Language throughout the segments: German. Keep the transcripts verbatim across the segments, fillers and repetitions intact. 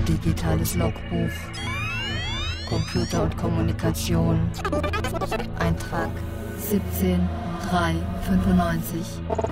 Digitales Logbuch. Computer und Kommunikation. Eintrag siebzehn drei fünfundneunzig.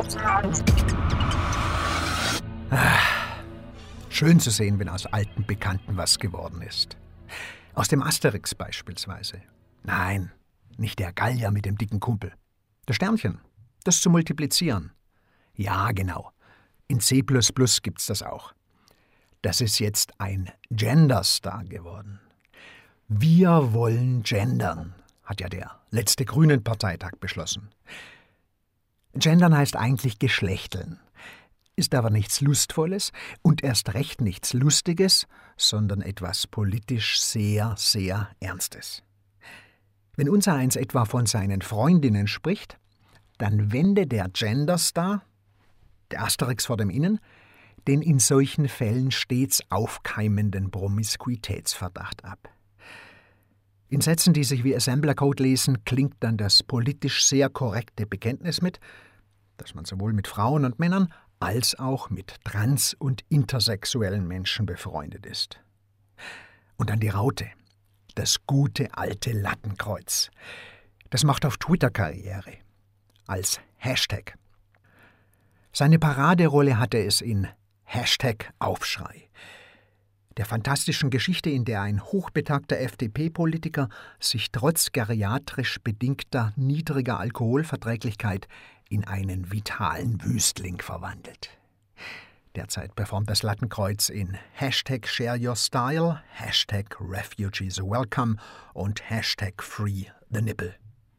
Ah, schön zu sehen, wenn aus alten Bekannten was geworden ist. Aus dem Asterix beispielsweise. Nein, nicht der Gallier mit dem dicken Kumpel. Das Sternchen, das zu multiplizieren. Ja, genau. In C plus plus gibt's das auch. Das ist jetzt ein Genderstar geworden. Wir wollen gendern, hat ja der letzte Grünen-Parteitag beschlossen. Gendern heißt eigentlich Geschlechteln, ist aber nichts Lustvolles und erst recht nichts Lustiges, sondern etwas politisch sehr, sehr Ernstes. Wenn unsereins etwa von seinen Freundinnen spricht, dann wende der Genderstar, der Asterix vor dem Innen, den in solchen Fällen stets aufkeimenden Promiskuitätsverdacht ab. In Sätzen, die sich wie Assembler-Code lesen, klingt dann das politisch sehr korrekte Bekenntnis mit, dass man sowohl mit Frauen und Männern als auch mit trans- und intersexuellen Menschen befreundet ist. Und dann die Raute, das gute alte Lattenkreuz. Das macht auf Twitter Karriere. Als Hashtag. Seine Paraderolle hatte es in Hashtag Aufschrei. Der fantastischen Geschichte, in der ein hochbetagter F D P-Politiker sich trotz geriatrisch bedingter niedriger Alkoholverträglichkeit in einen vitalen Wüstling verwandelt. Derzeit performt das Lattenkreuz in Hashtag Share Your Style, Hashtag Refugees Welcome und Hashtag Free the Nipple.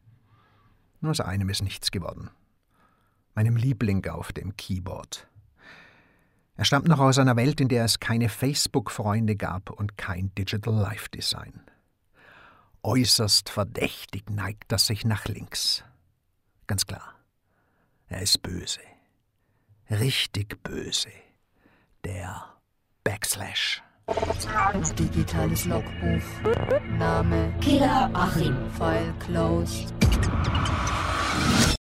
Nur aus einem ist nichts geworden. Meinem Liebling auf dem Keyboard. Er stammt noch aus einer Welt, in der es keine Facebook-Freunde gab und kein Digital Life Design. Äußerst verdächtig neigt er sich nach links. Ganz klar, er ist böse. Richtig böse. Der Backslash. Digitales Logbuch. Name Killer Achim. File closed.